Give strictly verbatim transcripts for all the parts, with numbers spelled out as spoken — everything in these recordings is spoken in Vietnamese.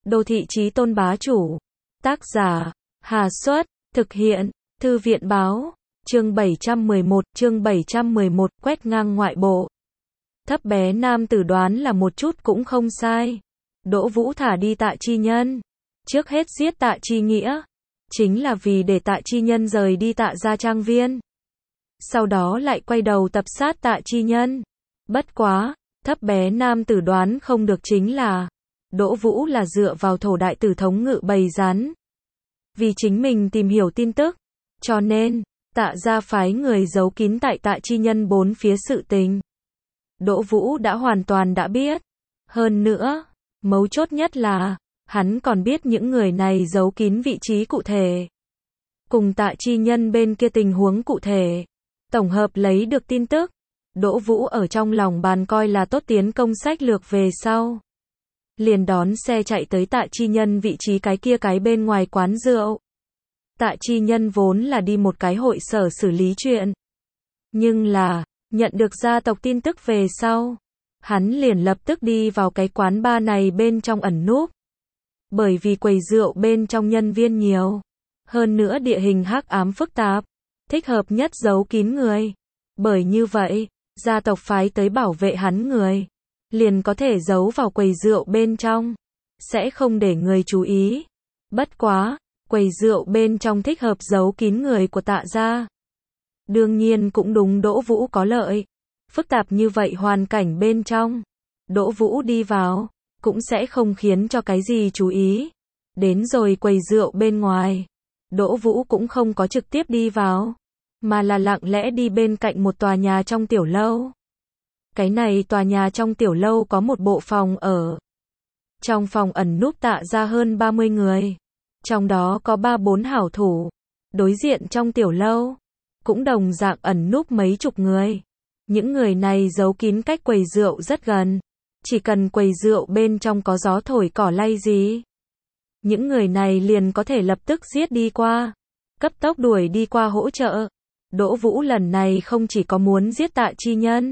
Đô thị chí tôn bá chủ. Tác giả, Hà Xuất, thực hiện, Thư viện báo, chương bảy trăm mười một, chương bảy trăm mười một, quét ngang ngoại bộ. Thấp bé nam tử đoán là một chút cũng không sai. Đỗ Vũ thả đi Tạ Chi Nhân. Trước hết giết Tạ Chi Nghĩa. Chính là vì để Tạ Chi Nhân rời đi Tạ gia trang viên. Sau đó lại quay đầu tập sát Tạ Chi Nhân. Bất quá, thấp bé nam tử đoán không được chính là Đỗ Vũ là dựa vào thổ đại tử thống ngự bầy rắn. Vì chính mình tìm hiểu tin tức, cho nên Tạ gia phái người giấu kín tại Tạ Chi Nhân bốn phía sự tình. Đỗ Vũ đã hoàn toàn đã biết. Hơn nữa, mấu chốt nhất là hắn còn biết những người này giấu kín vị trí cụ thể, cùng Tạ Chi Nhân bên kia tình huống cụ thể. Tổng hợp lấy được tin tức, Đỗ Vũ ở trong lòng bàn coi là tốt tiến công sách lược về sau. Liền đón xe chạy tới Tạ Chi Nhân vị trí cái kia cái bên ngoài quán rượu. Tạ Chi Nhân vốn là đi một cái hội sở xử lý chuyện. Nhưng là, nhận được gia tộc tin tức về sau, hắn liền lập tức đi vào cái quán bar này bên trong ẩn núp. Bởi vì quầy rượu bên trong nhân viên nhiều. Hơn nữa địa hình hắc ám phức tạp, thích hợp nhất giấu kín người. Bởi như vậy, gia tộc phái tới bảo vệ hắn người, liền có thể giấu vào quầy rượu bên trong, sẽ không để người chú ý. Bất quá, quầy rượu bên trong thích hợp giấu kín người của Tạ gia. Đương nhiên cũng đúng Đỗ Vũ có lợi. Phức tạp như vậy hoàn cảnh bên trong, Đỗ Vũ đi vào, cũng sẽ không khiến cho cái gì chú ý. Đến rồi quầy rượu bên ngoài, Đỗ Vũ cũng không có trực tiếp đi vào, mà là lặng lẽ đi bên cạnh một tòa nhà trong tiểu lâu. Cái này tòa nhà trong tiểu lâu có một bộ phòng ở. Trong phòng ẩn núp Tạ gia hơn ba mươi người. Trong đó có ba bốn hảo thủ. Đối diện trong tiểu lâu, cũng đồng dạng ẩn núp mấy chục người. Những người này giấu kín cách quầy rượu rất gần. Chỉ cần quầy rượu bên trong có gió thổi cỏ lay gì, những người này liền có thể lập tức giết đi qua, cấp tốc đuổi đi qua hỗ trợ. Đỗ Vũ lần này không chỉ có muốn giết Tạ Chi Nhân,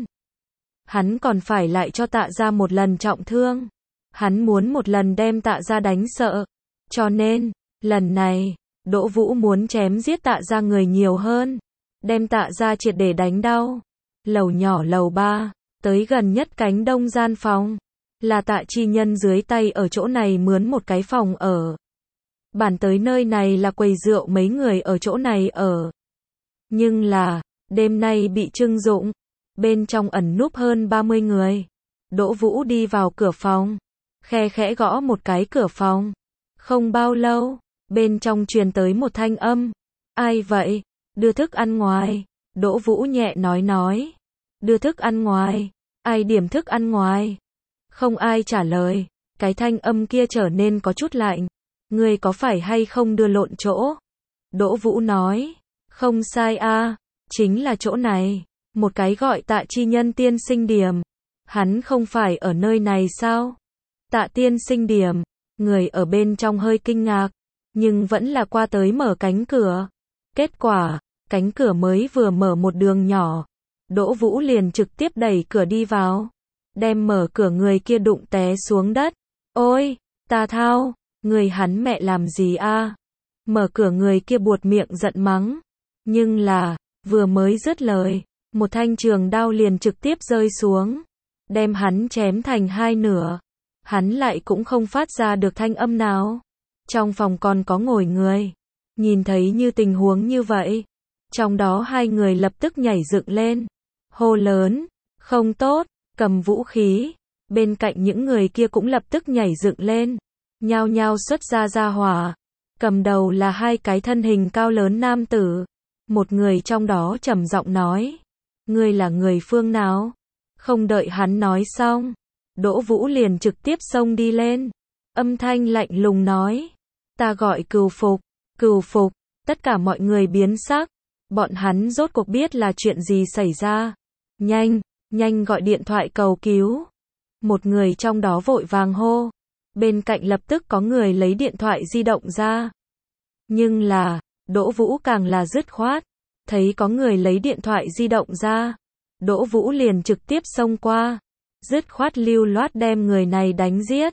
hắn còn phải lại cho Tạ gia một lần trọng thương. Hắn muốn một lần đem Tạ gia đánh sợ. Cho nên, lần này, Đỗ Vũ muốn chém giết Tạ gia người nhiều hơn, đem Tạ gia triệt để đánh đau. Lầu nhỏ lầu ba, tới gần nhất cánh đông gian phòng, là Tạ Chi Nhân dưới tay ở chỗ này mướn một cái phòng ở. Bản tới nơi này là quầy rượu mấy người ở chỗ này ở. Nhưng là, đêm nay bị trưng dụng, bên trong ẩn núp hơn ba mươi người. Đỗ Vũ đi vào cửa phòng, khe khẽ gõ một cái cửa phòng. Không bao lâu, bên trong truyền tới một thanh âm. Ai vậy? Đưa thức ăn ngoài. Đỗ Vũ nhẹ nói nói. Đưa thức ăn ngoài. Ai điểm thức ăn ngoài? Không ai trả lời. Cái thanh âm kia trở nên có chút lạnh. Người có phải hay không đưa lộn chỗ? Đỗ Vũ nói. Không sai a, chính là chỗ này. Một cái gọi Tạ Chi Nhân tiên sinh điểm. Hắn không phải ở nơi này sao? Tạ tiên sinh điểm. Người ở bên trong hơi kinh ngạc, nhưng vẫn là qua tới mở cánh cửa. Kết quả, cánh cửa mới vừa mở một đường nhỏ, Đỗ Vũ liền trực tiếp đẩy cửa đi vào, đem mở cửa người kia đụng té xuống đất. Ôi, Tà Thao, người hắn mẹ làm gì a? Mở cửa người kia buột miệng giận mắng, nhưng là, vừa mới dứt lời, một thanh trường đao liền trực tiếp rơi xuống, đem hắn chém thành hai nửa. Hắn lại cũng không phát ra được thanh âm nào. Trong phòng còn có ngồi người. Nhìn thấy như tình huống như vậy, trong đó hai người lập tức nhảy dựng lên, hô lớn, không tốt, cầm vũ khí. Bên cạnh những người kia cũng lập tức nhảy dựng lên, nhao nhao xuất ra ra hỏa. Cầm đầu là hai cái thân hình cao lớn nam tử. Một người trong đó trầm giọng nói, ngươi là người phương nào? Không đợi hắn nói xong, Đỗ Vũ liền trực tiếp xông đi lên. Âm thanh lạnh lùng nói, ta gọi Cừu Phục. Cừu Phục. Tất cả mọi người biến sắc. Bọn hắn rốt cuộc biết là chuyện gì xảy ra. Nhanh, nhanh gọi điện thoại cầu cứu. Một người trong đó vội vàng hô. Bên cạnh lập tức có người lấy điện thoại di động ra. Nhưng là, Đỗ Vũ càng là dứt khoát. Thấy có người lấy điện thoại di động ra, Đỗ Vũ liền trực tiếp xông qua. Dứt khoát lưu loát đem người này đánh giết.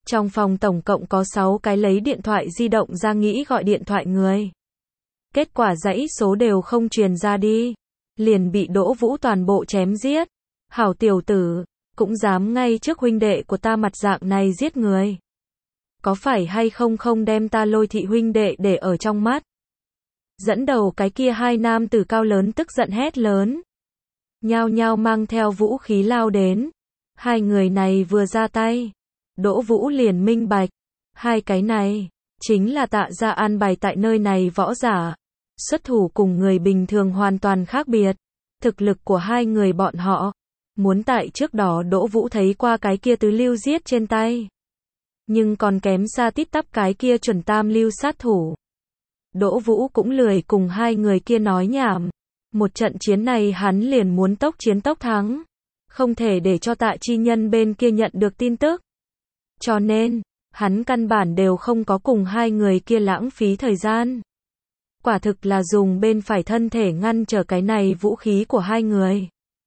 Trong phòng tổng cộng có sáu cái lấy điện thoại di động ra nghĩ gọi điện thoại người. Kết quả dãy số đều không truyền ra đi. Liền bị Đỗ Vũ toàn bộ chém giết. Hảo tiểu tử, cũng dám ngay trước huynh đệ của ta mặt dạng này giết người. Có phải hay không không đem ta Lôi thị huynh đệ để ở trong mắt. Dẫn đầu cái kia hai nam tử cao lớn tức giận hét lớn. Nhao nhao mang theo vũ khí lao đến. Hai người này vừa ra tay. Đỗ Vũ liền minh bạch. Hai cái này, chính là Tạ gia an bài tại nơi này võ giả. Xuất thủ cùng người bình thường hoàn toàn khác biệt. Thực lực của hai người bọn họ. Muốn tại trước đó Đỗ Vũ thấy qua cái kia tứ lưu giết trên tay. Nhưng còn kém xa tít tắp cái kia chuẩn tam lưu sát thủ. Đỗ Vũ cũng lười cùng hai người kia nói nhảm. Một trận chiến này hắn liền muốn tốc chiến tốc thắng. Không thể để cho Tạ Chi Nhân bên kia nhận được tin tức. Cho nên, hắn căn bản đều không có cùng hai người kia lãng phí thời gian. Quả thực là dùng bên phải thân thể ngăn trở cái này vũ khí của hai người.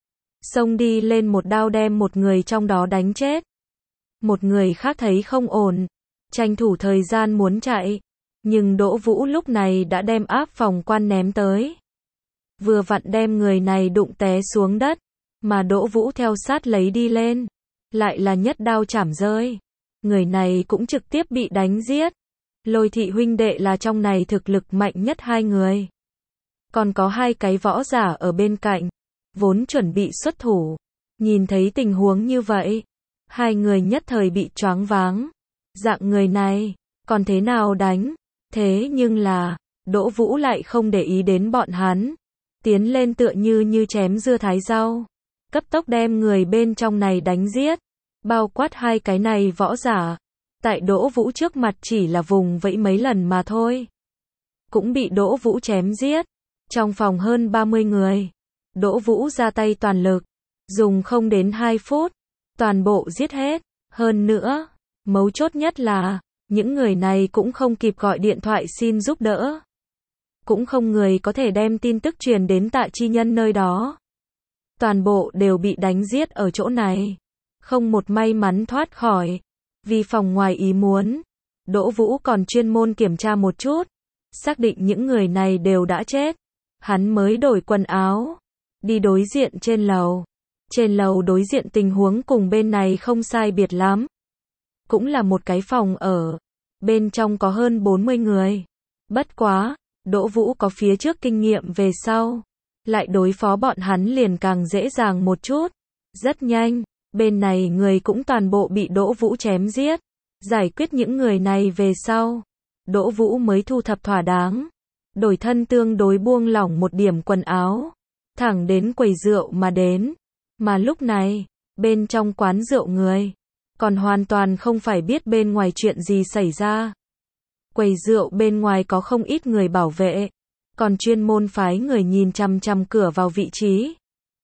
Xông đi lên một đao đem một người trong đó đánh chết. Một người khác thấy không ổn, tranh thủ thời gian muốn chạy. Nhưng Đỗ Vũ lúc này đã đem áp phòng quan ném tới. Vừa vặn đem người này đụng té xuống đất. Mà Đỗ Vũ theo sát lấy đi lên. Lại là nhất đao chảm rơi. Người này cũng trực tiếp bị đánh giết. Lôi thị huynh đệ là trong này thực lực mạnh nhất hai người. Còn có hai cái võ giả ở bên cạnh. Vốn chuẩn bị xuất thủ. Nhìn thấy tình huống như vậy. Hai người nhất thời bị choáng váng. Dạng người này, còn thế nào đánh? Thế nhưng là, Đỗ Vũ lại không để ý đến bọn hắn. Tiến lên tựa như như chém dưa thái rau. Cấp tốc đem người bên trong này đánh giết. Bao quát hai cái này võ giả. Tại Đỗ Vũ trước mặt chỉ là vùng vẫy mấy lần mà thôi. Cũng bị Đỗ Vũ chém giết. Trong phòng hơn ba mươi người. Đỗ Vũ ra tay toàn lực. Dùng không đến hai phút. Toàn bộ giết hết. Hơn nữa, mấu chốt nhất là, những người này cũng không kịp gọi điện thoại xin giúp đỡ. Cũng không người có thể đem tin tức truyền đến Tạ Chi Nhân nơi đó. Toàn bộ đều bị đánh giết ở chỗ này. Không một may mắn thoát khỏi. Vì phòng ngoài ý muốn, Đỗ Vũ còn chuyên môn kiểm tra một chút. Xác định những người này đều đã chết. Hắn mới đổi quần áo. Đi đối diện trên lầu. Trên lầu đối diện tình huống cùng bên này không sai biệt lắm. Cũng là một cái phòng ở. Bên trong có hơn bốn mươi người. Bất quá, Đỗ Vũ có phía trước kinh nghiệm về sau. Lại đối phó bọn hắn liền càng dễ dàng một chút. Rất nhanh, bên này người cũng toàn bộ bị Đỗ Vũ chém giết. Giải quyết những người này về sau. Đỗ Vũ mới thu thập thỏa đáng. Đổi thân tương đối buông lỏng một điểm quần áo. Thẳng đến quầy rượu mà đến. Mà lúc này, bên trong quán rượu người. Còn hoàn toàn không phải biết bên ngoài chuyện gì xảy ra. Quầy rượu bên ngoài có không ít người bảo vệ. Còn chuyên môn phái người nhìn chằm chằm cửa vào vị trí.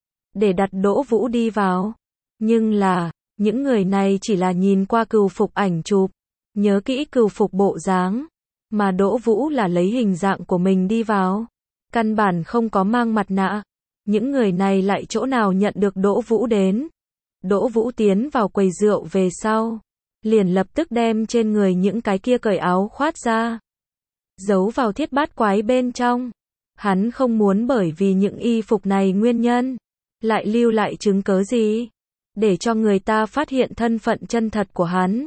Để đặt Đỗ Vũ đi vào. Nhưng là, những người này chỉ là nhìn qua cừu phục ảnh chụp. Nhớ kỹ cừu phục bộ dáng. Mà Đỗ Vũ là lấy hình dạng của mình đi vào. Căn bản không có mang mặt nạ. Những người này lại chỗ nào nhận được Đỗ Vũ đến. Đỗ Vũ tiến vào quầy rượu về sau. Liền lập tức đem trên người những cái kia cởi áo khoát ra. Giấu vào thiết bát quái bên trong. Hắn không muốn bởi vì những y phục này nguyên nhân. Lại lưu lại chứng cớ gì. Để cho người ta phát hiện thân phận chân thật của hắn.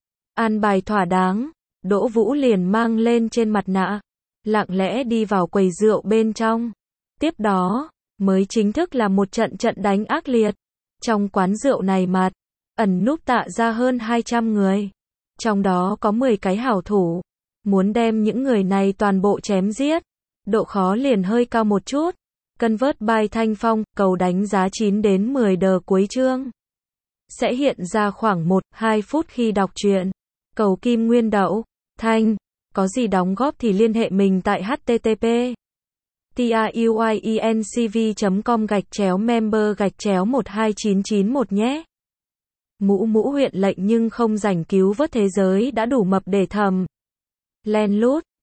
An bài thỏa đáng. Đỗ Vũ liền mang lên trên mặt nạ. Lặng lẽ đi vào quầy rượu bên trong. Tiếp đó, mới chính thức là một trận trận đánh ác liệt. Trong quán rượu này mặt, ẩn núp Tạ ra hơn hai trăm người. Trong đó có mười cái hảo thủ. Muốn đem những người này toàn bộ chém giết. Độ khó liền hơi cao một chút. Convert by Thanh Phong, cầu đánh giá chín đến mười đờ cuối chương. Sẽ hiện ra khoảng một đến hai phút khi đọc truyện. Cầu Kim Nguyên Đậu, Thanh. Có gì đóng góp thì liên hệ mình tại http truyencv chấm com gạch chéo member gạch chéo một hai chín chín một nhé. Mũ mũ huyện lệnh nhưng không rảnh cứu vớt thế giới đã đủ mập để thầm. Len lút,